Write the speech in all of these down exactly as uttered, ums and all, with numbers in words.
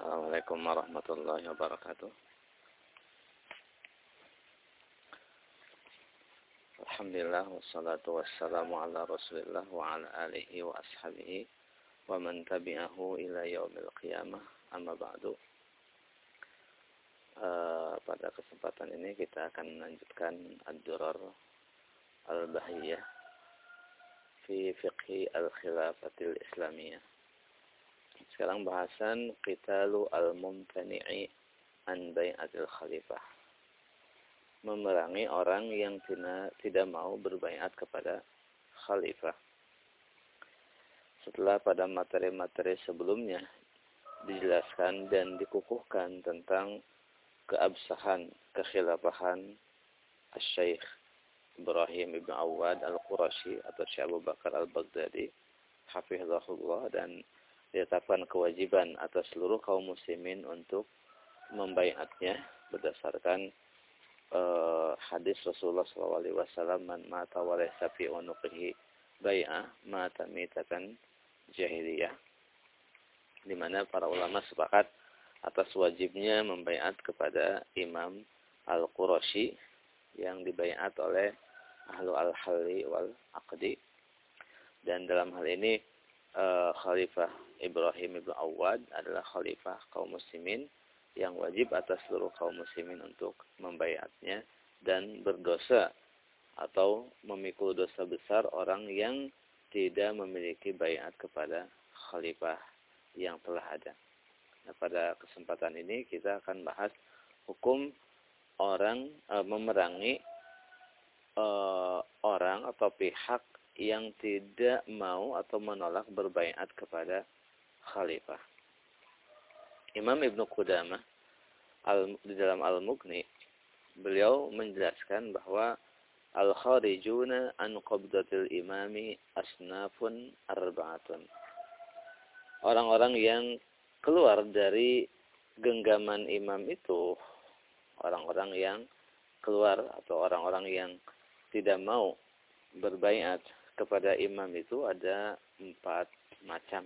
Assalamualaikum warahmatullahi wabarakatuh. Alhamdulillah wassalatu wassalamu ala Rasulillah wa ala alihi wa ashabihi wa man tabi'ahu ila yaumil qiyamah. Amma ba'du. Uh, pada kesempatan ini kita akan melanjutkan ad-durar al-bahiyah fi fiqhi al-khilafatil islamiyah. Sekarang bahasan qitalu al-mumtani'i an bai'atil khalifah. Memerangi orang yang tidak, tidak mau berbaiat kepada khalifah. Setelah pada materi-materi sebelumnya dijelaskan dan dikukuhkan tentang keabsahan, kekhilafahan Asy-Syaikh Ibrahim ibn Awad al-Qurashi atau Syekh Abu Bakar al-Baghdadi hafizahullah, dan ditetapkan kewajiban atas seluruh kaum muslimin untuk membaiatnya berdasarkan uh, hadis Rasulullah shallallahu alaihi wasallam, man mata wa laysa fi unuqihi bai'ah mata mitatan jahiliyah, di mana para ulama sepakat atas wajibnya membaiat kepada Imam Al-Qurashi yang dibaiat oleh ahlu al-halli wal aqdi. Dan dalam hal ini uh, Khalifah Ibrahim ibn Awad adalah khalifah kaum muslimin yang wajib atas seluruh kaum muslimin untuk membaiatnya, dan berdosa atau memikul dosa besar orang yang tidak memiliki baiat kepada khalifah yang telah ada. Nah, pada kesempatan ini kita akan bahas hukum orang e, memerangi e, orang atau pihak yang tidak mau atau menolak berbaiat kepada khalifah. Imam Ibnu Qudamah al, di dalam Al-Mughni, beliau menjelaskan bahwa al-kharijuna an qabdatil imami asnafun arba'atun. Orang-orang yang keluar dari genggaman imam itu, orang-orang yang keluar atau orang-orang yang tidak mau berbaiat kepada imam itu ada empat macam.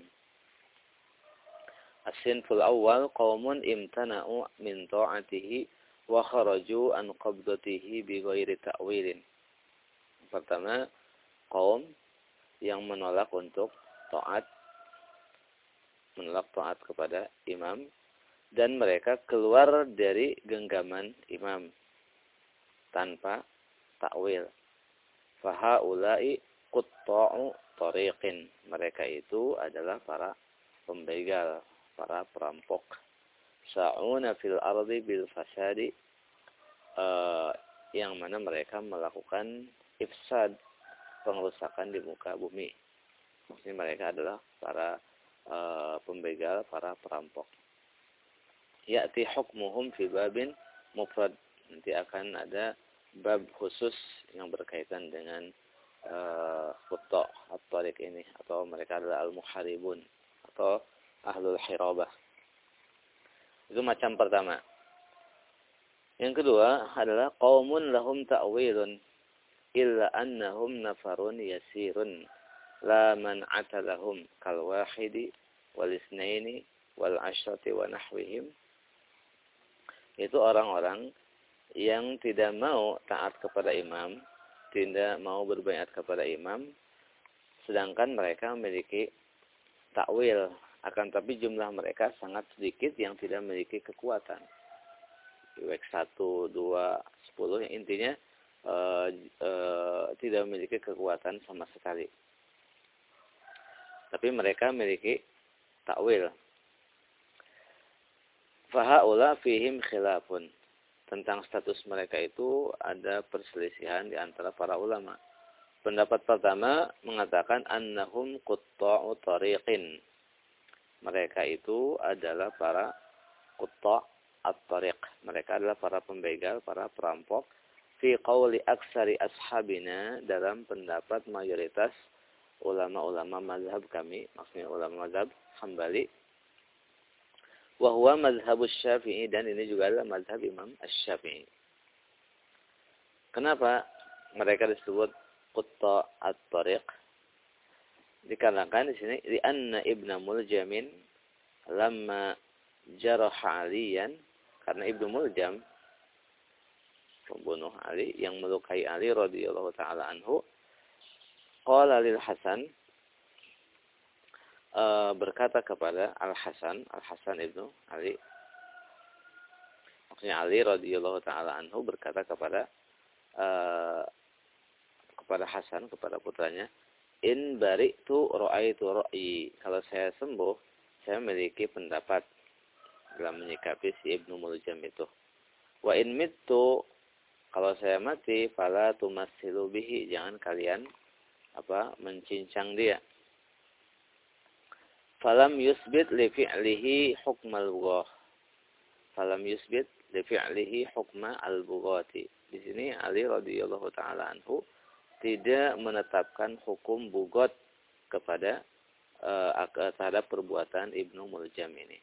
As-sinful awal qaumun imtana'u min ta'atihi wa kharaju an qabdatihi bi ghairi ta'wilin. Pertama, kaum yang menolak untuk taat, menolak taat kepada imam, dan mereka keluar dari genggaman imam tanpa takwil. Fahaula'i qutta'u tariqin. Mereka itu adalah para pembegal, para perampok. Sa'una fil ardi bil fasadi, uh, yang mana mereka melakukan ifsad, pengrusakan di muka bumi. Maksudnya mereka adalah para uh, pembegal, para perampok. Ya'ti hukmuhum fi babin mufrad. Nanti akan ada bab khusus yang berkaitan dengan uh, qutta' at-tariq ini, atau mereka adalah al-muharibun atau ahlul hirabah. Itu macam pertama. Yang kedua adalah qaumun lahum ta'wilun illa annahum nafarun yasirun la man'ata lahum kal wahidi wal isnaini wal ashrati wa nahwihim. Itu orang-orang yang tidak mau taat kepada imam, tidak mau berbaiat kepada imam, sedangkan mereka memiliki takwil, akan tapi jumlah mereka sangat sedikit yang tidak memiliki kekuatan. I W X satu, dua, sepuluh yang intinya uh, uh, tidak memiliki kekuatan sama sekali. Tapi mereka memiliki takwil. Fahaula fihim khilafun. Tentang status mereka itu ada perselisihan di antara para ulama. Pendapat pertama mengatakan annahum qutta'u tariqin. Mereka itu adalah para qutta' at-tariq. Mereka adalah para pembegal, para perampok. Fi qawli aksari ashabina, dalam pendapat mayoritas ulama-ulama mazhab kami, maksudnya ulama mazhab Hambali. Wa huwa mazhabus Syafi'i, dan ini juga adalah mazhab Imam Asy-Syafi'i. Kenapa mereka disebut qutta' at-tariq? Dikarenakan di sini di anna Ibnu Muljamin lamma jaraha Aliyan, karena Ibnu Muljam pembunuh Ali yang melukai Ali radhiyallahu taala anhu, qala lil Hasan, uh, berkata kepada Al Hasan, Al Hasan Ibnu Ali, maksudnya Ali radhiyallahu taala anhu berkata kepada uh, kepada Hasan, kepada putranya, in bari'tu ra'aitu ra'yi, kalau saya sembuh saya memiliki pendapat dalam menyikapi si Ibnu Muljam itu. Wa in mittu, kalau saya mati, fala tumassilu bihi, jangan kalian apa mencincang dia. Falam yusbit li fi'lihi hukmal bughah. Falam yusbit li fi'lihi hukma al-bughati. Di sini Ali radhiyallahu taala anhu tidak menetapkan hukum bugot kepada uh, terhadap perbuatan Ibnu Muljam ini.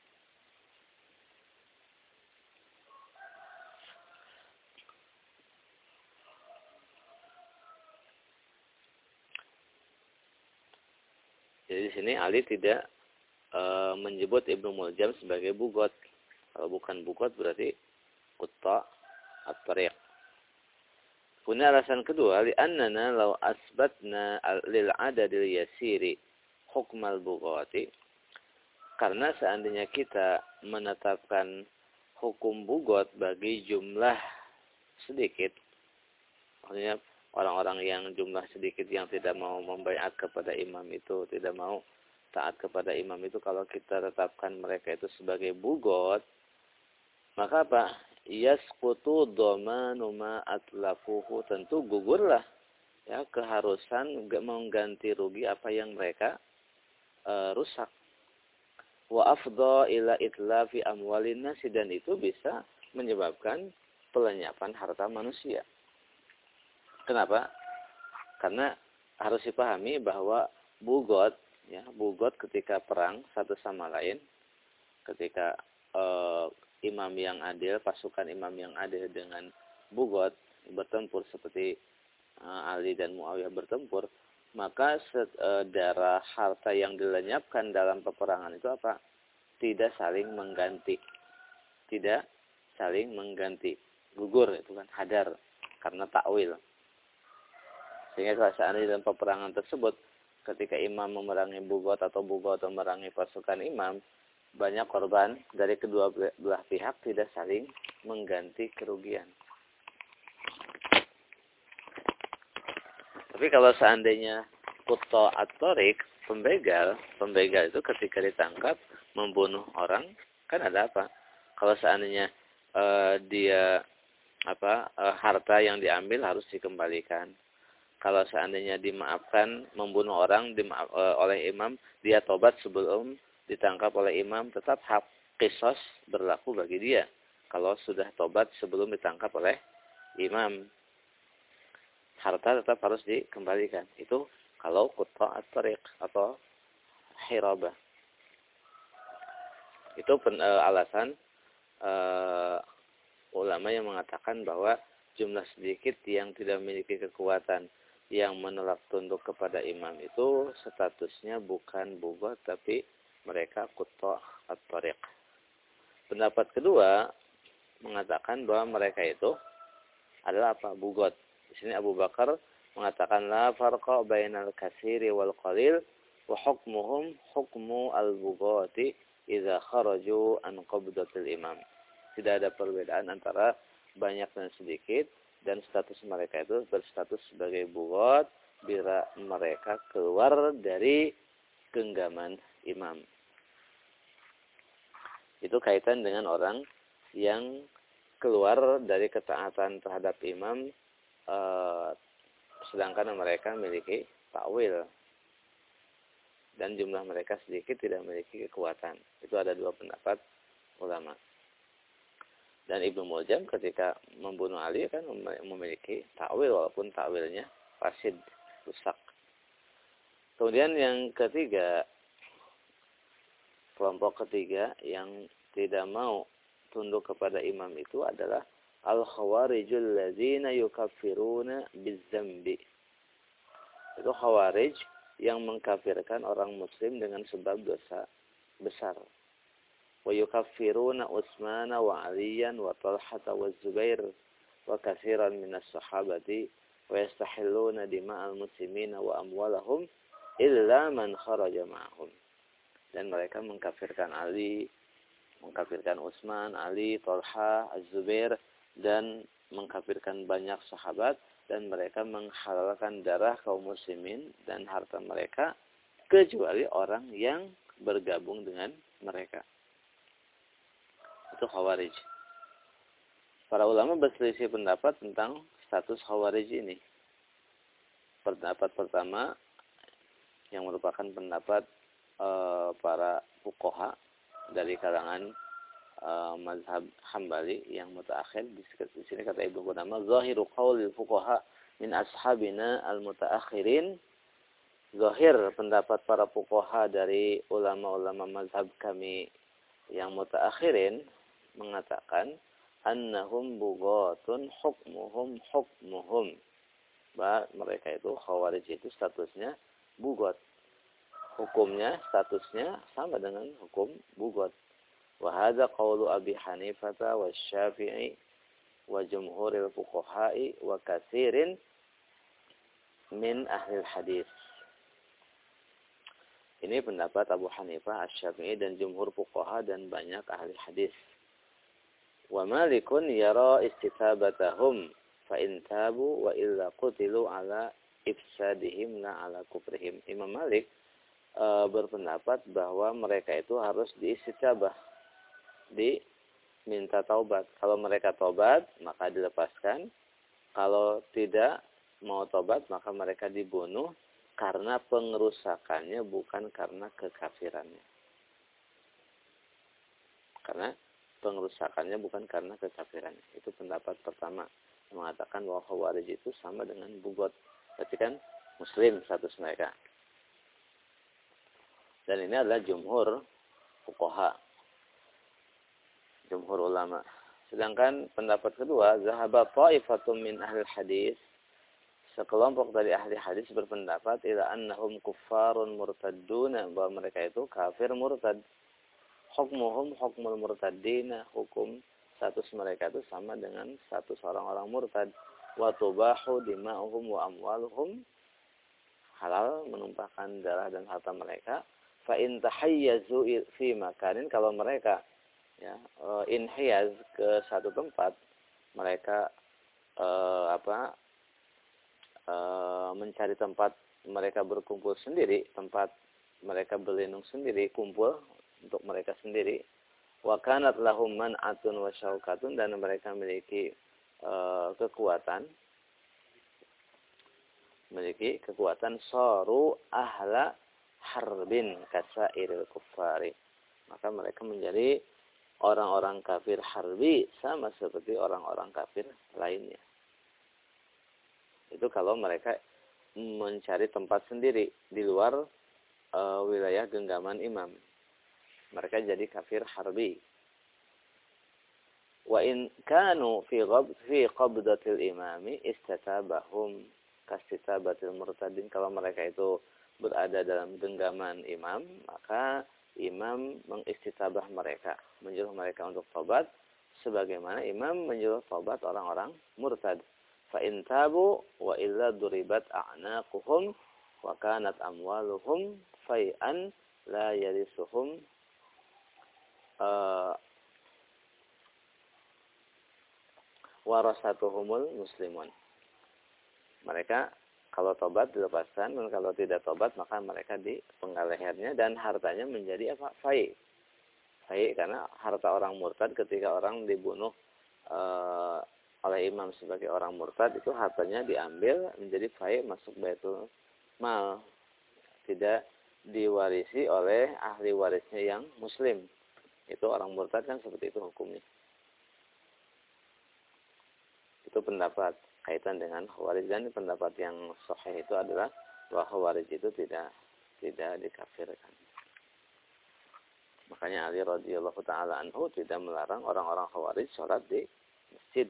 Jadi di sini Ali tidak uh, menyebut Ibnu Muljam sebagai bugot. Kalau bukan bugot berarti qutta at-tariq. Punya alasan kedua, li'annana law asbatna lil adadil yasiri hukmal bughati, karena seandainya kita menetapkan hukum bugot bagi jumlah sedikit, maksudnya orang-orang yang jumlah sedikit yang tidak mau membaiat kepada imam itu, tidak mau taat kepada imam itu, kalau kita tetapkan mereka itu sebagai bugot, maka apa? Yasqutu dhamanu ma atlafuhu, tentu gugurlah ya keharusan mengganti rugi apa yang mereka e, rusak. Wa afdha ila itlafi amwalin nasi, dan itu bisa menyebabkan pelenyapan harta manusia. Kenapa? Karena harus dipahami bahwa bugot ya, bugot ketika perang satu sama lain, ketika e, imam yang adil, pasukan imam yang adil dengan bugot bertempur seperti uh, Ali dan Muawiyah bertempur, maka uh, darah harta yang dilenyapkan dalam peperangan itu apa? Tidak saling mengganti. Tidak saling mengganti. Gugur itu kan, hadar karena takwil. Sehingga kalau seandainya dalam peperangan tersebut, ketika imam memerangi bugot atau bugot memerangi pasukan imam, banyak korban dari kedua belah pihak tidak saling mengganti kerugian. Tapi kalau seandainya qutta at-tariq, pembegal, pembegal itu ketika ditangkap membunuh orang, kan ada apa? Kalau seandainya uh, dia apa uh, harta yang diambil harus dikembalikan. Kalau seandainya dimaafkan membunuh orang dimaaf, uh, oleh imam, dia tobat sebelum ditangkap oleh imam, tetap hak qisas berlaku bagi dia. Kalau sudah tobat sebelum ditangkap oleh imam, harta tetap harus dikembalikan. Itu kalau qutta at-tariq atau hirabah. Itu pen, e, alasan e, ulama yang mengatakan bahwa jumlah sedikit yang tidak memiliki kekuatan yang menolak tunduk kepada imam itu statusnya bukan bugot, tapi mereka qutta at-tariq. Pendapat kedua mengatakan bahwa mereka itu adalah apa? Bugot. Di sini Abu Bakar mengatakan la farqa bainal katsiri wal qalil wa hukmuhum hukmu al-bughati idza kharaju an qabdatil imam. Tidak ada perbedaan antara banyak dan sedikit, dan status mereka itu berstatus sebagai bugot bila mereka keluar dari genggaman imam. Itu kaitan dengan orang yang keluar dari ketaatan terhadap imam, eh, sedangkan mereka memiliki takwil dan jumlah mereka sedikit, tidak memiliki kekuatan. Itu ada dua pendapat ulama. Dan Ibnu Muljam ketika membunuh Ali kan memiliki takwil, walaupun takwilnya fasid, rusak. Kemudian yang ketiga, kelompok ketiga yang tidak mau tunduk kepada imam itu adalah al-khawarijul ladzina yukaffiruna bizzambi. Itu khawarij yang mengkafirkan orang muslim dengan sebab dosa besar. wa yukaffiruna Utsmana wa Aliyan wa Talhata wa Zubair wa katsiran minas sahabati wa yastahilluna dima'al muslimina wa amwalahum illa man kharaja ma'ahum. Dan mereka mengkafirkan Ali, mengkafirkan Utsman, Ali, Talha, Az-Zubair, dan mengkafirkan banyak sahabat, dan mereka menghalalkan darah kaum muslimin dan harta mereka kecuali orang yang bergabung dengan mereka. Itu Khawarij. Para ulama berselisih pendapat tentang status Khawarij ini. Pendapat pertama yang merupakan pendapat e, para fuqaha dari kalangan e, mazhab Hambali yang mutaakhir. Di sini kata Ibnu Qudamah, zahiru qaulil fuqaha min ashabina al-mutaakhirin. Zahir pendapat para fuqaha dari ulama-ulama mazhab kami yang mutaakhirin mengatakan annahum bughatun hukmuhum hukmuhum. Bahwa mereka itu Khawarij itu statusnya bugot. Hukumnya, statusnya sama dengan hukum bugot. Wa hadza qaulu Abi Hanifah wa Syafi'i wa jumhuril fuqaha'i wa katsirin min ahli hadis. Ini pendapat Abu Hanifah, Asy-Syafi'i dan jumhur fuqaha dan banyak ahli hadis. Wa Malikun yara istitabatahum fa in tabu wa illa qutilu ala ifsadihim la ala kufrihim. Imam Malik e, berpendapat bahwa mereka itu harus diistitabah, diminta taubat. Kalau mereka taubat, maka dilepaskan. Kalau tidak mau taubat, maka mereka dibunuh karena pengerusakannya, bukan karena kekafirannya. Karena pengerusakannya bukan karena kekafirannya. Itu pendapat pertama, yang mengatakan bahwa Khawarij itu sama dengan bugot. Berarti kan muslim status mereka. Dan ini adalah jumhur fuqaha, jumhur ulama. Sedangkan pendapat kedua, zahaba ta'ifatum min ahli hadis, sekelompok dari ahli hadis berpendapat ila annahum kuffarun murtadduna, bahwa mereka itu kafir murtad. Hukmuhum hukmul murtaddina, hukum status mereka itu sama dengan status orang-orang murtad. Wa tubahu dima'uhum wa amwaluhum, halal menumpahkan darah dan harta mereka. Fa in tahayyazu fi makanin, kalau mereka ya inhiyaz ke satu tempat, mereka eh, apa eh, mencari tempat mereka berkumpul sendiri, tempat mereka berlindung sendiri, kumpul untuk mereka sendiri. Wa kanat lahum man'atun wa syaukatun, dan mereka memiliki Uh, kekuatan, memiliki kekuatan, saru ahla harbin kasairil kuffari, maka mereka menjadi orang-orang kafir harbi sama seperti orang-orang kafir lainnya. Itu kalau mereka mencari tempat sendiri di luar uh, wilayah genggaman imam, mereka jadi kafir harbi. Wa in kanu fi ghab fi qabdatil imami istatabahum kastitabatil murtadin. Kalau mereka itu berada dalam genggaman imam, maka imam mengistitabah mereka, menyuruh mereka untuk tobat sebagaimana imam menyuruh tobat orang-orang murtad. Fa in tabu wa illa duribat a'naquhum wa kanat amwaluhum fai'an la yarisuhum uh, warasatuhumul muslimun. Mereka kalau tobat dilepaskan, dan kalau tidak tobat maka mereka dipenggal lehernya dan hartanya menjadi apa? Fai. Fai karena harta orang murtad ketika orang dibunuh e, oleh imam sebagai orang murtad, itu hartanya diambil menjadi fai, masuk baitul mal. Tidak diwarisi oleh ahli warisnya yang muslim. Itu orang murtad kan seperti itu hukumnya. Itu pendapat kaitan dengan Khawarij, dan pendapat yang sahih itu adalah bahwa Khawarij itu tidak tidak dikafirkan. Makanya Ali radhiyallahu taala anhu tidak melarang orang-orang Khawarij sholat di masjid.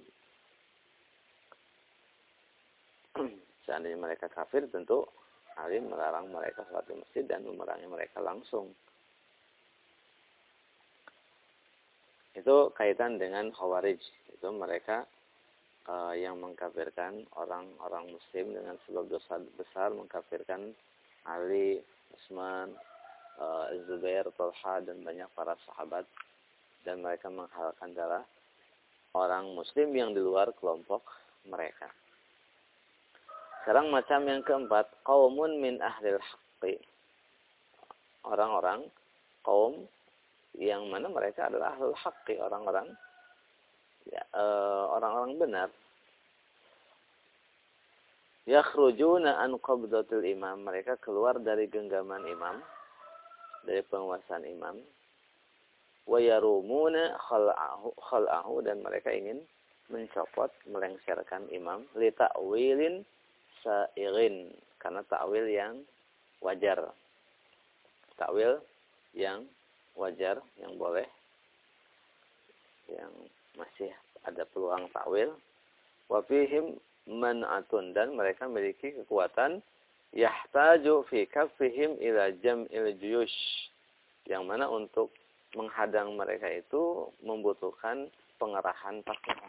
Seandainya mereka kafir, tentu Ali melarang mereka sholat di masjid dan memerangi mereka langsung. Itu kaitan dengan Khawarij. Itu mereka uh, yang mengkafirkan orang-orang muslim dengan sebab dosa besar, mengkafirkan Ali, Utsman, uh, Zubair, Talha dan banyak para sahabat, dan mereka menghalalkan darah orang muslim yang di luar kelompok mereka. Sekarang macam yang keempat, qaumun min ahlil haqqi. Orang-orang kaum yang mana mereka adalah ahlul haqqi, orang-orang ya, uh, orang-orang benar. Yakhrujuna an qabdatil imam, mereka keluar dari genggaman imam, dari penguasaan imam. Wa yarumuna khal'ahu, khal'ahu, dan mereka ingin mencopot, melengsarkan imam li ta'wilin sa'irin, karena ta'wil yang wajar. Ta'wil yang wajar, yang boleh, yang masih ada peluang ta'wil. Wa fihim man'atun, dan mereka memiliki kekuatan yahtaju fi kaffihim ila jam'il juyush, yang mana untuk menghadang mereka itu membutuhkan pengerahan pasukan.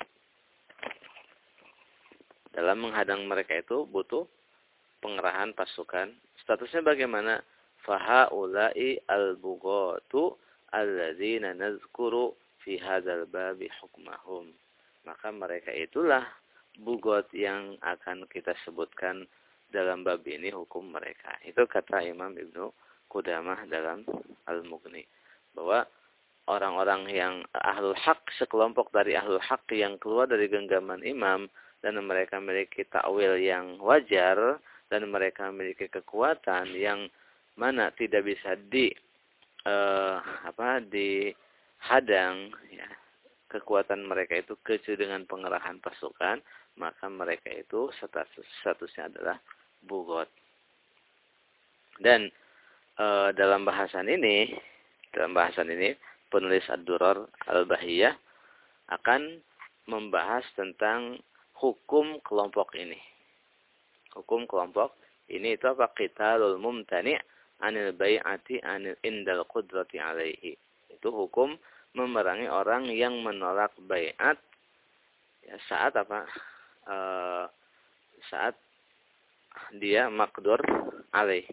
Dalam menghadang mereka itu butuh pengerahan pasukan. Statusnya bagaimana? Fahaula'i al-bughatu alladzina nazkuru fi hadzal babi hukmahum. Maka mereka itulah bugot yang akan kita sebutkan dalam bab ini hukum mereka. Itu kata Imam Ibnu Qudamah dalam Al-Mughni, bahwa orang-orang yang ahlul haq, sekelompok dari ahlul haq yang keluar dari genggaman imam, dan mereka memiliki ta'wil yang wajar, dan mereka memiliki kekuatan yang mana tidak bisa di uh, apa dihadang, ya, kekuatan mereka itu kecuali dengan pengerahan pasukan, maka mereka itu status statusnya adalah bugot. Dan uh, dalam bahasan ini, dalam bahasan ini penulis Ad-Durar Al-Bahiyah akan membahas tentang hukum kelompok ini. Hukum kelompok ini itu apa? Qitalul mumtani' anil bai'ati anil indal qudrati alaihi. Itu hukum memerangi orang yang menolak bai'at, ya, saat apa? E, saat dia maqdur alaih.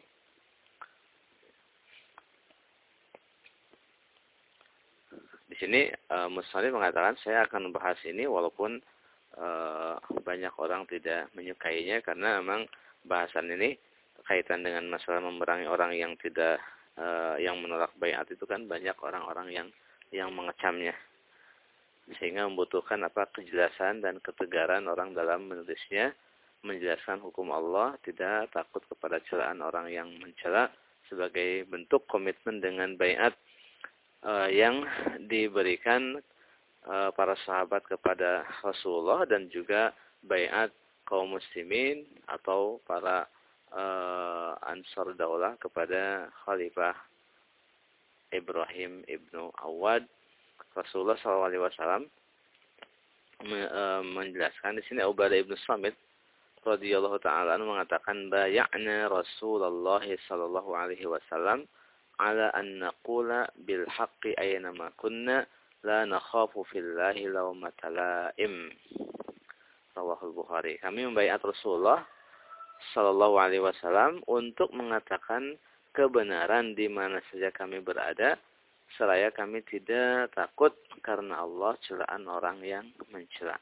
Di sini e, Musannif mengatakan saya akan membahas ini walaupun Uh, banyak orang tidak menyukainya, karena memang bahasan ini kaitan dengan masalah memerangi orang yang tidak uh, yang menolak baiat itu kan banyak orang-orang yang yang mengecamnya, sehingga membutuhkan apa kejelasan dan ketegaran orang dalam menulisnya, menjelaskan hukum Allah, tidak takut kepada celaan orang yang mencela, sebagai bentuk komitmen dengan baiat uh, yang diberikan para sahabat kepada Rasulullah, dan juga baiat kaum muslimin atau para uh, ansar daulah kepada Khalifah Ibrahim ibnu Awad. Rasulullah shallallahu alaihi wasallam menjelaskan di sini, Ubadah ibnu Samit radhiyallahu taala mengatakan, bay'ana Rasulullah sallallahu alaihi wasallam ala an naqula bil haqqi ayna ma kunna la nakhafu fillahi lawmata laim. Rawahul Bukhari. Kami membaiat Rasulullah sallallahu alaihi wasallam untuk mengatakan kebenaran di mana saja kami berada, seraya kami tidak takut karena Allah celaan orang yang mencela.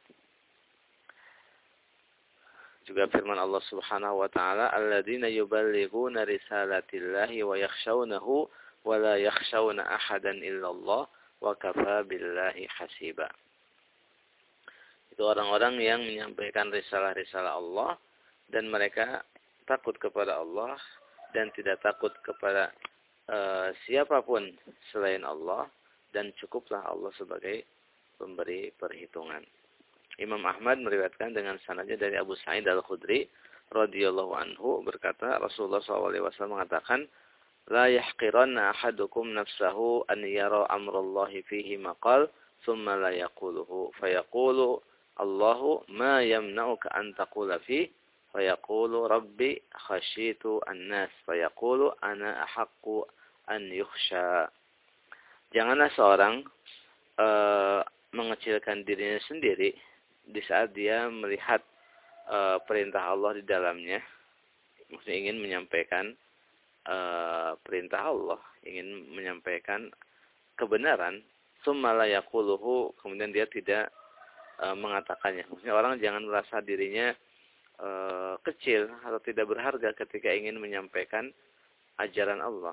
Juga firman Allah Subhanahu wa taala, alladzina yuballighuna risalatillahi wa yakhshawnahu wa la yakhshawna ahadan illallah wa kafa billahi hasiba. Itu orang-orang yang menyampaikan risalah-risalah Allah dan mereka takut kepada Allah dan tidak takut kepada uh, siapapun selain Allah, dan cukuplah Allah sebagai pemberi perhitungan. Imam Ahmad meriwayatkan dengan sanadnya dari Abu Sa'id Al-Khudri radhiyallahu anhu berkata, Rasulullah shallallahu alaihi wasallam mengatakan, la yahqiranna ahadukum nafsahu an yara amrallahi fihi maqal thumma la yaquluhu fayaqulu Allahu ma yamna'uka an taqula fi fayaqulu rabbi khashitu an-nas fayaqulu ana ahaqqu an yukhsha. Janganlah seorang e, mengecilkan dirinya sendiri di saat dia melihat e, perintah Allah di dalamnya, maksudnya ingin menyampaikan e, perintah Allah, ingin menyampaikan kebenaran, summa la yaquluhu, kemudian dia tidak e, mengatakannya. Maksudnya orang jangan merasa dirinya e, kecil atau tidak berharga ketika ingin menyampaikan ajaran Allah.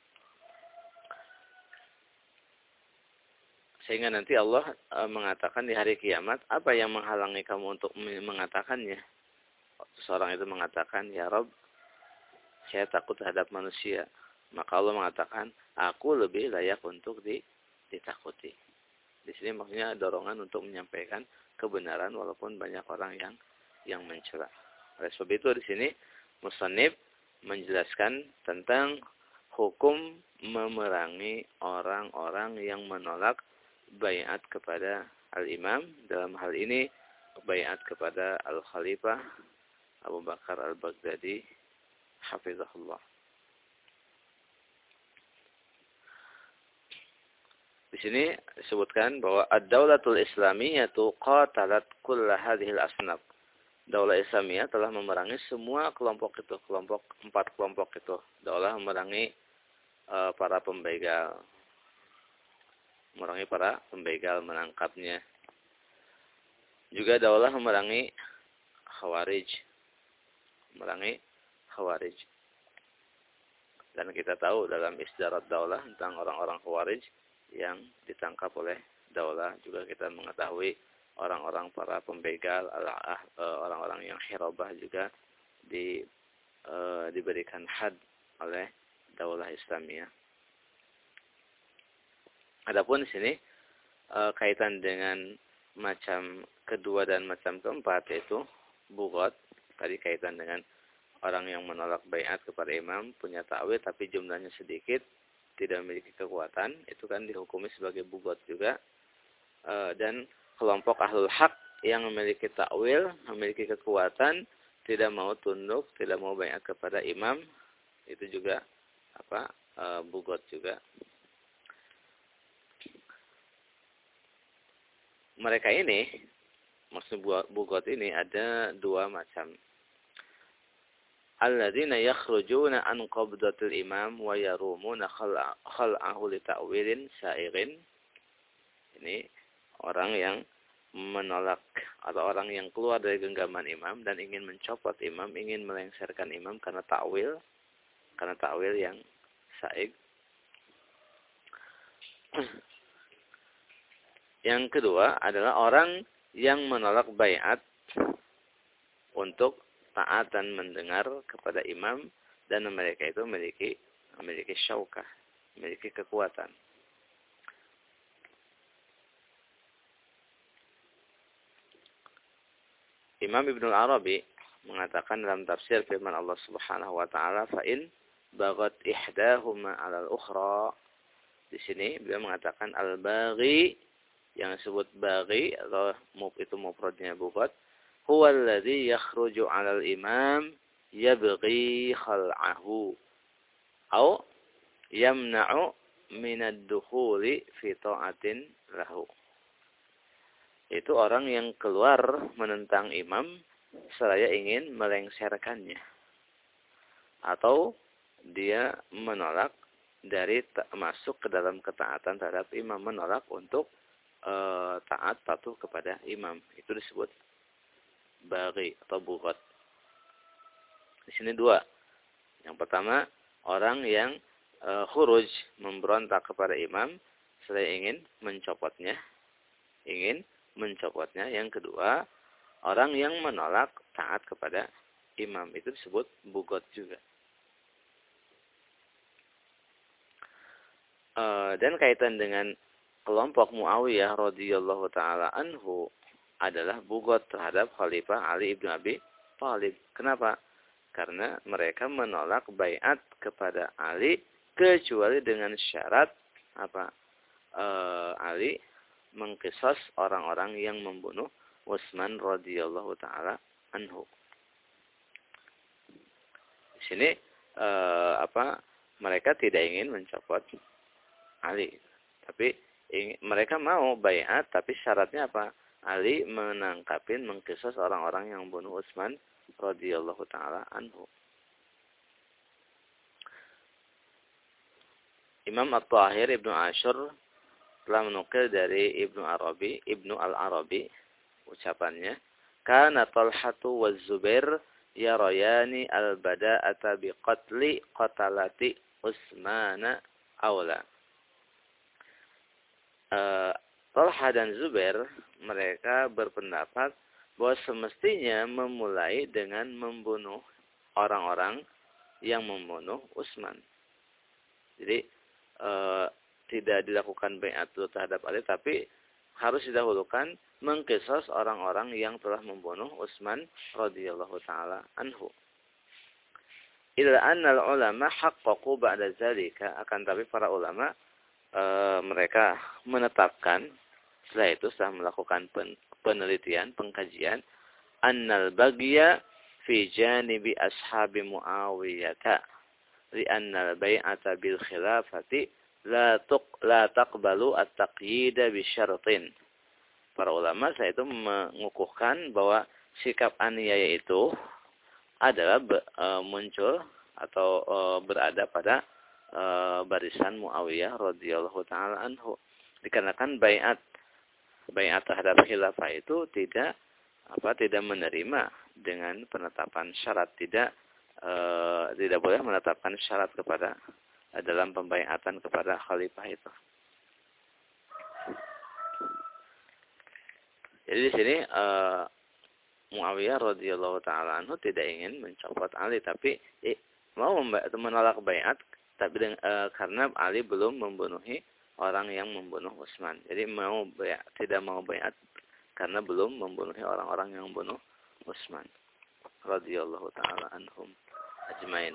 Sehingga nanti Allah e, mengatakan di hari kiamat, apa yang menghalangi kamu untuk mengatakannya? Seorang itu mengatakan, ya Rabb, saya takut terhadap manusia. Maka Allah mengatakan, aku lebih layak untuk di, ditakuti. Di sini maksudnya dorongan untuk menyampaikan kebenaran walaupun banyak orang yang yang mencela. Oleh sebab itu di sini musannif menjelaskan tentang hukum memerangi orang-orang yang menolak baiat kepada al-imam, dalam hal ini baiat kepada al-khalifah Abu Bakar al-Baghdadi hafizahullah. Di sini disebutkan bahwa ad-daulatul islamiyatu qatalat kull hadhil asnaf. Daulah Islamiyah telah memerangi semua kelompok itu, kelompok empat kelompok itu. Daulah memerangi uh, para pembegal, memerangi para pembegal, menangkapnya. Juga daulah memerangi Khawarij, memerangi Khawarij. Dan kita tahu dalam isdarat daulah tentang orang-orang Khawarij yang ditangkap oleh daulah, juga kita mengetahui orang-orang para pembegal, orang-orang yang hirabah juga di, e, diberikan had oleh daulah Islamiyah. Adapun di sini e, kaitan dengan macam kedua dan macam keempat, yaitu bugot, tadi kaitan dengan orang yang menolak baiat kepada imam, punya ta'wil tapi jumlahnya sedikit, tidak memiliki kekuatan, itu kan dihukumi sebagai bugot juga. E, dan kelompok ahlul haq yang memiliki ta'wil, memiliki kekuatan, tidak mau tunduk, tidak mau baiat kepada imam, itu juga apa e, bugot juga. Mereka ini, maksud bugot ini ada dua macam. Alladzina yakhrujuna an qabdatil imam wa yarumuna khal'ahu li ta'wilin sa'irin. Ini orang yang menolak atau orang yang keluar dari genggaman imam dan ingin mencopot imam, ingin melengsarkan imam karena ta'wil, karena ta'wil yang sa'ig. Yang kedua adalah orang yang menolak baiat untuk taat dan mendengar kepada imam, dan mereka itu memiliki memiliki syaukah, memiliki kekuatan. Imam Ibnu Arabi mengatakan dalam tafsir firman Allah Subhanahu wa taala, fa in baghat ihdahuma 'alal ukhra. Di sini beliau mengatakan al-baghi, yang disebut baghi atau itu mufradnya bugat, huwa alladhi yakhruju 'alal imam yabghi khal'ahu au yamna'u min ad-dukhuli fi ta'atin lahu. Itu orang yang keluar menentang imam seraya ingin melengsarkannya, atau dia menolak dari masuk ke dalam ketaatan terhadap imam, menolak untuk e, taat patuh kepada imam. Itu disebut baghi atau bugat. Di sini dua. Yang pertama, orang yang e, khuruj, memberontak kepada imam seraya ingin mencopotnya, ingin mencopotnya. Yang kedua, orang yang menolak taat kepada imam, itu disebut bugot juga. E, dan kaitan dengan kelompok Muawiyah radhiyallahu taala anhu adalah bugot terhadap Khalifah Ali ibn Abi Thalib. Kenapa? Karena mereka menolak baiat kepada Ali kecuali dengan syarat apa? E, Ali mengqisas orang-orang yang membunuh Utsman radhiyallahu taala anhu. Di sini eh, apa? Mereka tidak ingin mencopot Ali, tapi mereka mau baiat, tapi syaratnya apa? Ali menangkapin, mengkisas orang-orang yang bunuh Utsman radhiyallahu taala anhu. Imam At-Tahir Ibnu Ashur telah menukil dari Ibnu Arabi, Ibnu Al-Arabi, ucapannya, kana Talhatu wa Zubair yarayani al-bada'ata biqatli qatalati Utsmana aula. Uh, Talha dan Zubair mereka berpendapat bahwa semestinya memulai dengan membunuh orang-orang yang membunuh Utsman. Jadi uh, tidak dilakukan bai'at terhadap Ali, tapi harus didahulukan mengqisas orang-orang yang telah membunuh Utsman radhiyallahu taala anhu. Illa annal ulama haqqaqu ba'da zalika, akan tapi para ulama e, mereka menetapkan setelah itu, setelah melakukan pen, penelitian, pengkajian, annal bagya fi janibi ashabi Muawiyah li annal bai'ata bil khilafati la tuq la taqbalu at-taqyid bi syartin. Para ulama saya itu mengukuhkan bahwa sikap aniaya itu adalah be, e, muncul atau e, berada pada e, barisan Muawiyah radhiyallahu taala anhu. Dikarenakan baiat baiat terhadap khilafah itu tidak apa tidak menerima dengan penetapan syarat, tidak e, tidak boleh menetapkan syarat kepada e, dalam pembaiatan kepada khalifah itu. Jadi di sini e, Muawiyah radhiyallahu taala anhu tidak ingin mencopot Ali, tapi eh, mau menolak baiat, tapi dengan, e, karena Ali belum membunuhi orang yang membunuh Utsman. Jadi mau baiat, tidak mau baiat karena belum membunuhi orang-orang yang membunuh Utsman radhiyallahu taala anhum ajmain.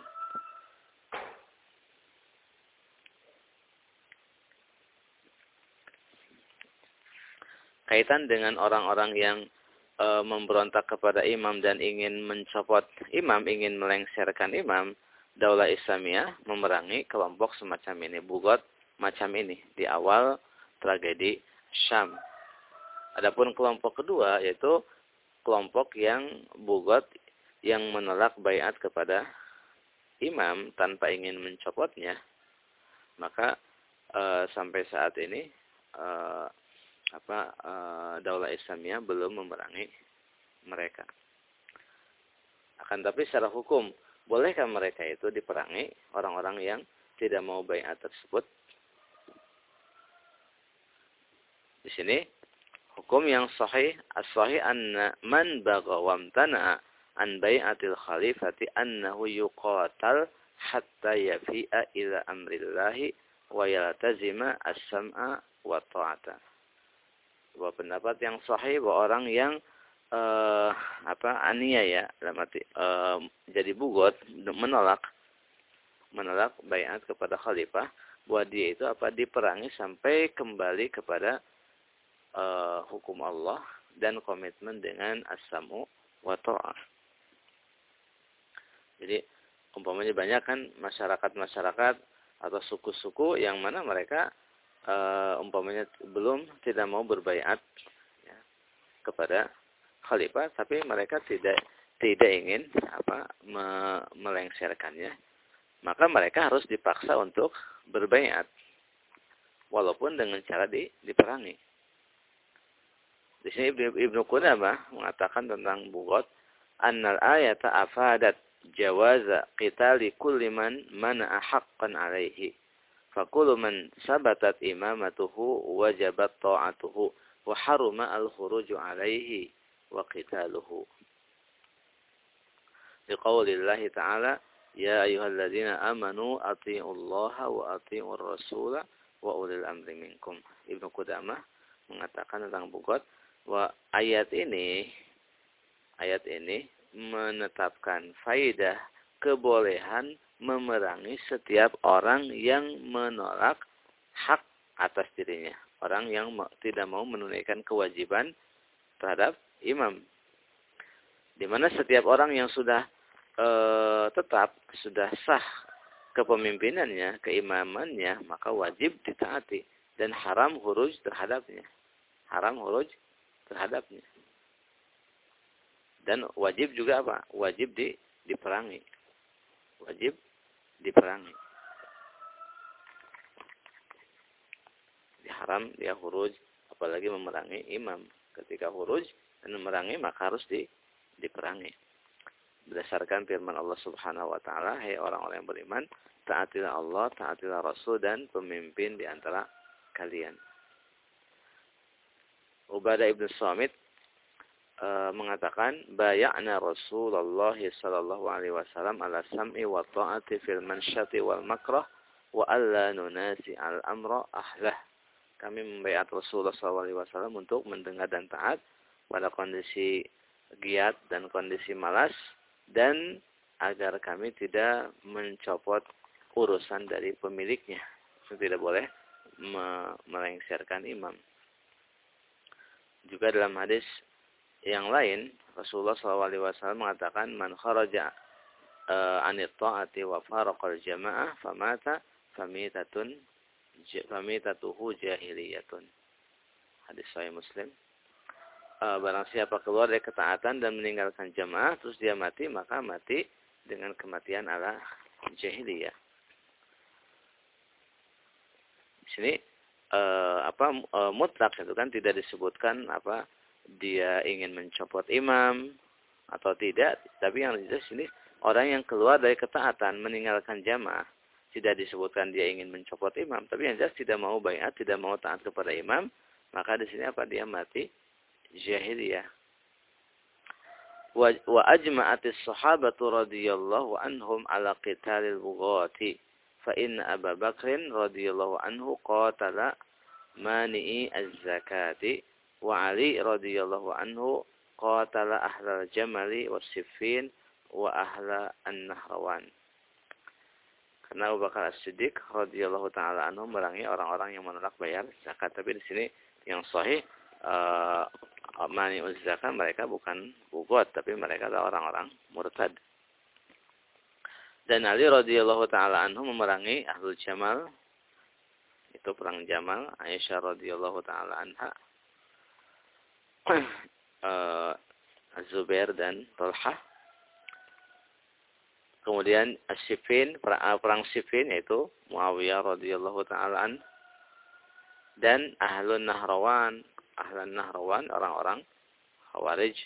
Kaitan dengan orang-orang yang e, memberontak kepada imam dan ingin mencopot imam, ingin melengsarkan imam, Daulah Islamiyah memerangi kelompok semacam ini, bugot macam ini di awal tragedi Syam. Adapun kelompok kedua yaitu kelompok yang bugot yang menolak baiat kepada imam tanpa ingin mencopotnya, maka e, sampai saat ini e, apa e, Daulah Islamiyah belum memerangi mereka. Akan tapi secara hukum, bolehkah mereka itu diperangi, orang-orang yang tidak mau baiat tersebut? Di sini hukum yang sahih, as-sahih anna man bagha wa amtana'a an bai'atil khalifati annahu yuqatal hatta yafi'a ila amrillahi wa yaltazima as-sam'a wa ta'ata. Bahwa pendapat yang sahih bahwa orang yang uh, apa aniaya dalam arti uh, jadi bugot, menolak menolak baiat kepada khalifah, bahwa dia itu apa diperangi sampai kembali kepada uh, hukum Allah dan komitmen dengan as-sam'u wa ta'ah. Jadi umpamanya banyak kan masyarakat-masyarakat atau suku-suku yang mana mereka Uh, umpamanya belum tidak mau berbaiat ya, kepada khalifah, tapi mereka tidak tidak ingin apa me, melengsarkannya, maka mereka harus dipaksa untuk berbaiat walaupun dengan cara di, diperangi. Di sini Ibnu, Ibnu Qudamah mengatakan tentang bugot, annal ayata afadat jawaza qitali kulli man mana'a haqqan alaihi. Fakulu man sabatat imamatuhu wajabat ta'atuhu wa haruma al-khuruju alaihi wa qitaluhu. Liqaulillahi ta'ala, ya ayyuhalladzina amanu ati'ullaha wa ati'ur rasula wa ulil amri minkum. Ibnu Qudamah mengatakan tentang bugot, wa ayat ini ayat ini menetapkan faidah kebolehan memerangi setiap orang yang menolak hak atas dirinya. Orang yang tidak mau menunaikan kewajiban terhadap imam. Di mana setiap orang yang sudah e, tetap, sudah sah kepemimpinannya, keimamannya, maka wajib ditaati. dan haram huruj terhadapnya. Haram huruj terhadapnya. Dan wajib juga apa? Wajib di, diperangi. Wajib diperangi. Haram dia huruj, apalagi memerangi imam. Ketika huruj dan memerangi maka harus di, diperangi. Berdasarkan firman Allah Subhanahu wa taala, hai orang-orang yang beriman, taatilah Allah, taatilah Rasul dan pemimpin di antara kalian. Ubadah ibn Samit e, mengatakan, bay'ana Rasulullah sallallahu alaihi wasallam ala sam'i wa ta'ati fil mansyati wal makrah wa alla nunasi al-amra ahlah. Kami membaiat Rasulullah sallallahu alaihi wasallam untuk mendengar dan taat pada kondisi giat dan kondisi malas, dan agar kami tidak mencopot urusan dari pemiliknya. Tidak boleh melengsarkan imam. Juga dalam hadis yang lain, Rasulullah sallallahu alaihi wasallam mengatakan, man kharaja uh, anit ta'ati wa faraqal jamaah famata famitatun famitatuhu jahiliyatun. Hadis sahih Muslim. Uh, barang siapa keluar dari ketaatan dan meninggalkan jamaah terus dia mati, maka mati dengan kematian ala jahiliyah. Di sini Uh, apa uh, mutlak itu kan tidak disebutkan apa dia ingin mencopot imam atau tidak, tapi yang jelas ini orang yang keluar dari ketaatan meninggalkan jamaah, tidak disebutkan dia ingin mencopot imam, tapi yang jelas tidak mau baiat, tidak mau taat kepada imam, maka di sini apa dia mati jahiliyah. Wa, wa ajma'atis sahabatu radhiyallahu anhum ala qitalil bughati. Fa inna Abu Bakrin radhiyallahu anhu qatala mani'i az-zakati wa Ali radhiyallahu anhu qatala ahlal jamali was-siffin wa ahla an-nahrawan. Karena Abu Bakar As-Siddiq radhiyallahu taala anhu memerangi orang-orang yang menolak bayar zakat. Tapi di sini yang sahih uh, mani'uz zakat mereka bukan bugot, tapi mereka adalah orang-orang murtad. Dan Ali radhiyallahu taala anhu memerangi Ahlul Jamal, itu perang Jamal. Aisyah radhiyallahu taala anha, uh, Zubair dan Talhah. Kemudian As-Siffin, perang Siffin yaitu Muawiyah radhiyallahu taala anhu, dan Ahlun Nahrawan, Ahlun Nahrawan orang-orang Khawarij.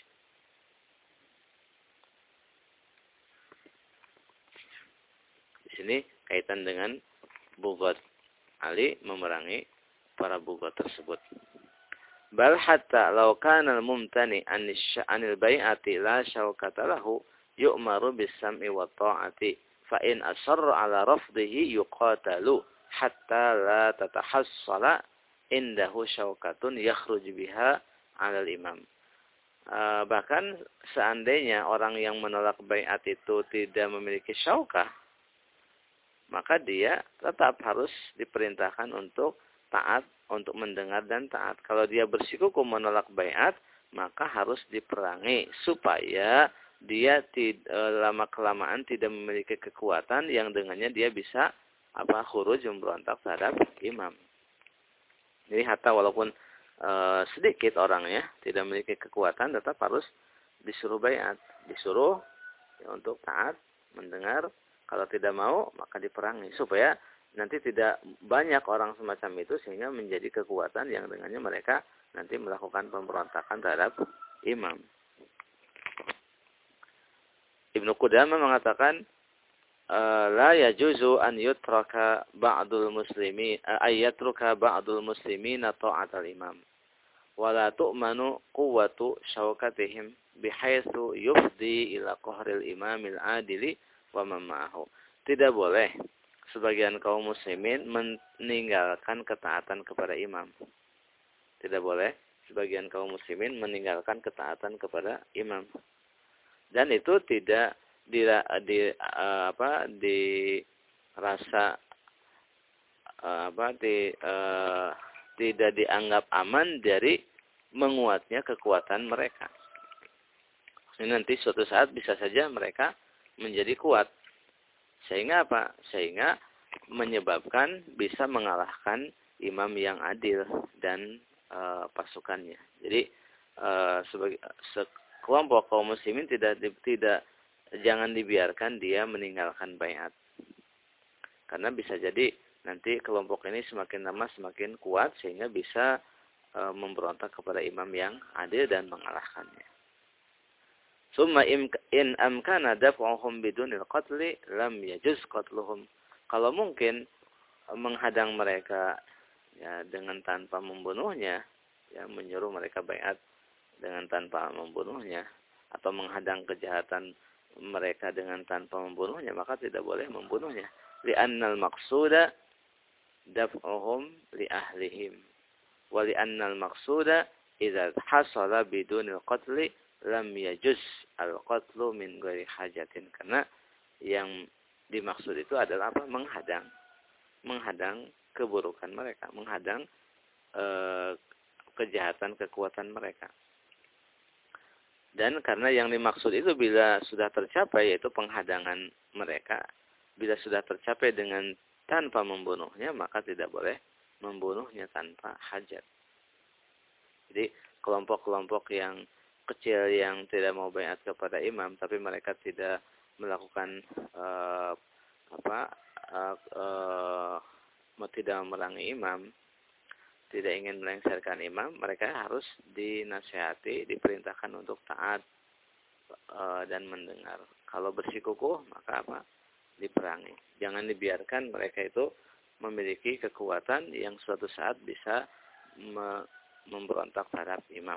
Ini kaitan dengan bugot. Ali memerangi para bugot tersebut. Bal hatta law kana al-mumtani anil bai'ati la syaukata lahu yu'maru bis-sam'i wa ta'ati fa in asarra ala rafdihi yuqatalu hatta la tatahassala indahu syaukatun yakhruj biha 'ala al-imam. Uh, bahkan seandainya orang yang menolak bai'at itu tidak memiliki syaukah, maka dia tetap harus diperintahkan untuk taat, untuk mendengar dan taat. Kalau dia bersikukuh menolak baiat, maka harus diperangi supaya dia tid, lama kelamaan tidak memiliki kekuatan yang dengannya dia bisa apa khuruj memberontak terhadap imam. Jadi hatta walaupun e, sedikit orangnya tidak memiliki kekuatan, tetap harus disuruh baiat, disuruh ya, untuk taat, mendengar. Kalau tidak mau, maka diperangi. Supaya nanti tidak banyak orang semacam itu, sehingga menjadi kekuatan yang dengannya mereka nanti melakukan pemberontakan terhadap imam. Ibnu Qudamah mengatakan, la yajuzu an yutraka ba'dul muslimin, ayyatruka ba'dul muslimin ta'atal imam. Wala tu'manu quwwatu syaukatihim bihaitsu yufdi ila qahril imamil adili wa ma'ahu. Tidak boleh sebagian kaum muslimin meninggalkan ketaatan kepada imam. Tidak boleh sebagian kaum muslimin meninggalkan ketaatan kepada imam. Dan itu tidak di, di apa dirasa apa di uh, tidak dianggap aman dari menguatnya kekuatan mereka. Ini nanti suatu saat bisa saja mereka menjadi kuat. Sehingga apa? Sehingga menyebabkan bisa mengalahkan imam yang adil dan uh, pasukannya. Jadi uh, sebagai sekelompok kaum muslimin tidak tidak jangan dibiarkan dia meninggalkan baiat. Karena bisa jadi nanti kelompok ini semakin lama semakin kuat sehingga bisa uh, memberontak kepada imam yang adil dan mengalahkannya. Summa in amkana daf'uhum bidunil qatli lam yajuz qatluhum. Kalau mungkin menghadang mereka ya dengan tanpa membunuhnya, ya menyuruh mereka baiat dengan tanpa membunuhnya atau menghadang kejahatan mereka dengan tanpa membunuhnya, maka tidak boleh membunuhnya. Li'annal maqsuda daf'uhum li ahlihim wa li'annal maqsuda idza hasala bidunil qatli lam yajuz al-qatlu min ghairi hajatin. Karena yang dimaksud itu adalah apa? Menghadang. Menghadang keburukan mereka. Menghadang e, kejahatan, kekuatan mereka. Dan karena yang dimaksud itu bila sudah tercapai, yaitu penghadangan mereka. Bila sudah tercapai dengan tanpa membunuhnya, maka tidak boleh membunuhnya tanpa hajat. Jadi kelompok-kelompok yang kecil yang tidak mau baiat kepada imam, tapi mereka tidak melakukan uh, apa uh, uh, tidak memerangi imam, tidak ingin melengsarkan imam, mereka harus dinasihati, diperintahkan untuk taat uh, dan mendengar. Kalau bersikukuh, maka apa? Diperangi. Jangan dibiarkan mereka itu memiliki kekuatan yang suatu saat bisa me memberontak terhadap imam.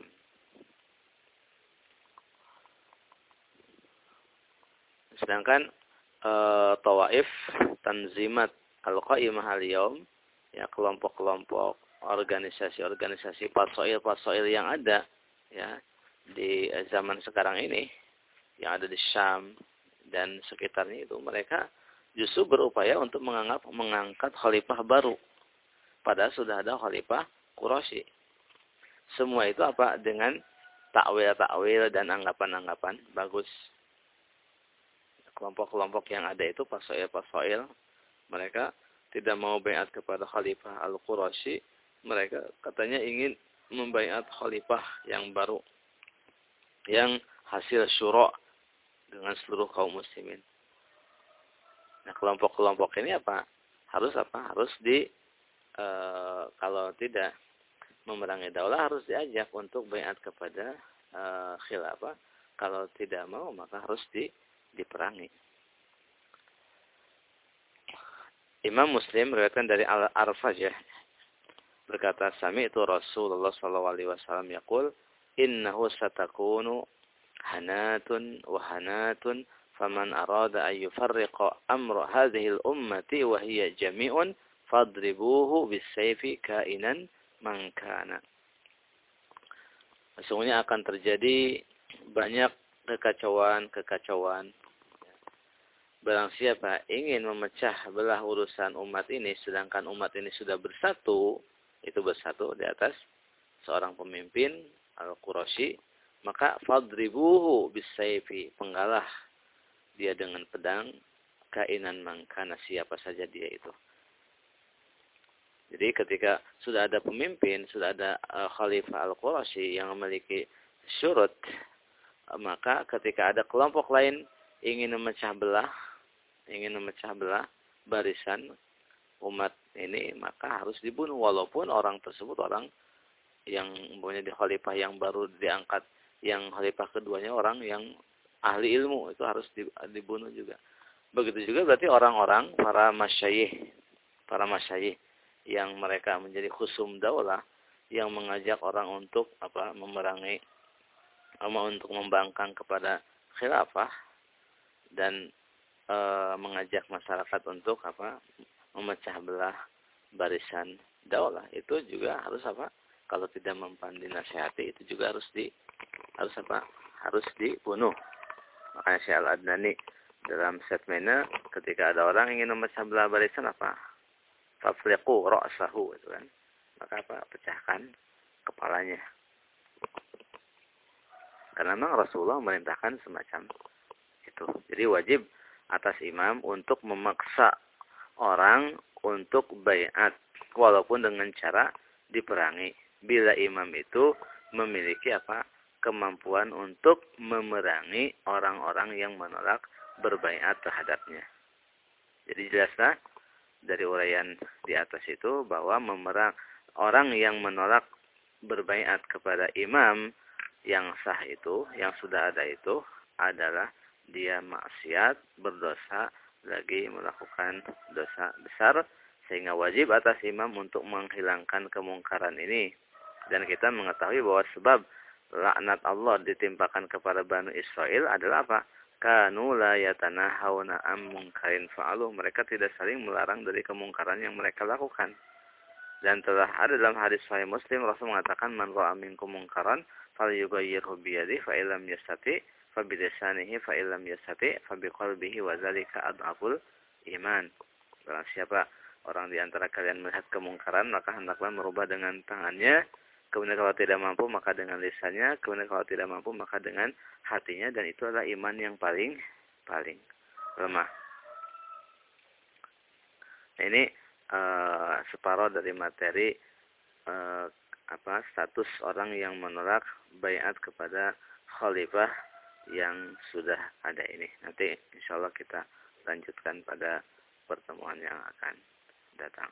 Sedangkan e, tawaif tanzimat al-qaimah al-yaum, ya kelompok-kelompok organisasi-organisasi pasoil-pasoil yang ada ya di zaman sekarang ini yang ada di Syam dan sekitarnya itu, mereka justru berupaya untuk menganggap mengangkat khalifah baru padahal sudah ada khalifah Quraisy. Semua itu apa? Dengan takwil-takwil dan anggapan-anggapan bagus. Kelompok-kelompok yang ada itu pasoil-pasoil, mereka tidak mau baiat kepada Khalifah Al-Quraisy, mereka katanya ingin membaiat Khalifah yang baru, yang hasil syura dengan seluruh kaum muslimin. Nah, kelompok-kelompok ini apa? Harus apa? Harus di e, kalau tidak memerangi daulah harus diajak untuk baiat kepada e, khilafah. Kalau tidak mau maka harus di diperangi. Imam Muslim meriwayatkan dari Al-Arfajah berkata, sami'tu Rasulullah sallallahu alaihi wasallam yaqul innahu satakunu hanatun wa hanatun faman arada an yufarriqa amra hadhihi al-ummati wa hiya jami'un fadribuhu bis-sayfi kainan man kana. Sesungguhnya akan terjadi banyak kekacauan-kekacauan. Barang siapa ingin memecah belah urusan umat ini, sedangkan umat ini sudah bersatu, itu bersatu di atas seorang pemimpin Al-Quraisy, maka fadribuhu bisayfi, penggalah dia dengan pedang, kainan mangkana, siapa saja dia itu. Jadi ketika sudah ada pemimpin, sudah ada uh, Khalifah Al-Quraisy yang memiliki syurut, maka ketika ada kelompok lain ingin memecah belah, ingin memecah belah barisan umat ini, maka harus dibunuh walaupun orang tersebut orang yang mempunyai khalifah yang baru diangkat, yang khalifah keduanya orang yang ahli ilmu, itu harus dibunuh juga. Begitu juga berarti orang-orang para masyayikh, para masyayikh yang mereka menjadi khusum daulah, yang mengajak orang untuk apa? Memerangi, ama untuk membangkang kepada khilafah dan e, mengajak masyarakat untuk apa? Memecah belah barisan daulah, itu juga harus apa? Kalau tidak mempan dinasihati, itu juga harus di harus apa? Harus dibunuh. Makanya Syekh Al-Adnani dalam statementnya, ketika ada orang ingin memecah belah barisan apa? Fafliqu ra'sahu, itu kan. Maka apa? Pecahkan kepalanya. Karena memang Rasulullah memerintahkan semacam itu. Jadi wajib atas imam untuk memaksa orang untuk baiat walaupun dengan cara diperangi. Bila imam itu memiliki apa? Kemampuan untuk memerangi orang-orang yang menolak berbaiat terhadapnya. Jadi jelaslah dari uraian di atas itu bahwa memerang orang yang menolak berbaiat kepada imam yang sah itu, yang sudah ada itu adalah dia maksiat, berdosa, lagi melakukan dosa besar, sehingga wajib atas imam untuk menghilangkan kemungkaran ini. Dan kita mengetahui bahwa sebab laknat Allah ditimpakan kepada Bani Israel adalah apa? Kanu la yatanahawna am munkarin fa'aluh. Mereka tidak saling melarang dari kemungkaran yang mereka lakukan. Dan telah ada dalam hadis Sahih Muslim, Rasul mengatakan, man ra'a minkum munkaran falyughayyirhu biyadihi fa illam yastati fa bilisanihi fa illam yastati fa biqalbihi wa dzalika adhaful iman. Barang siapa orang di antara kalian melihat kemungkaran, maka hendaklah merubah dengan tangannya. Kemudian kalau tidak mampu, maka dengan lisannya. Kemudian kalau tidak mampu, maka dengan hatinya. Dan itu adalah iman yang paling paling lemah. Nah, ini uh, separuh dari materi uh, apa status orang yang menolak baiat kepada khalifah yang sudah ada ini. Nanti insya Allah kita lanjutkan pada pertemuan yang akan datang.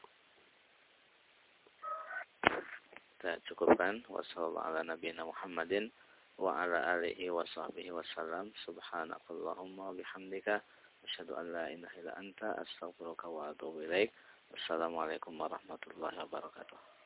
Kita cukupkan. Wassalamualaikum warahmatullahi wabarakatuh. Wa ala alihi wa sahbihi wasallam. Subhanakallahumma bihamdika asyhadu an la ilaha illa anta astaghfiruka wa atubu ilaik. Wassalamualaikum warahmatullahi wabarakatuh.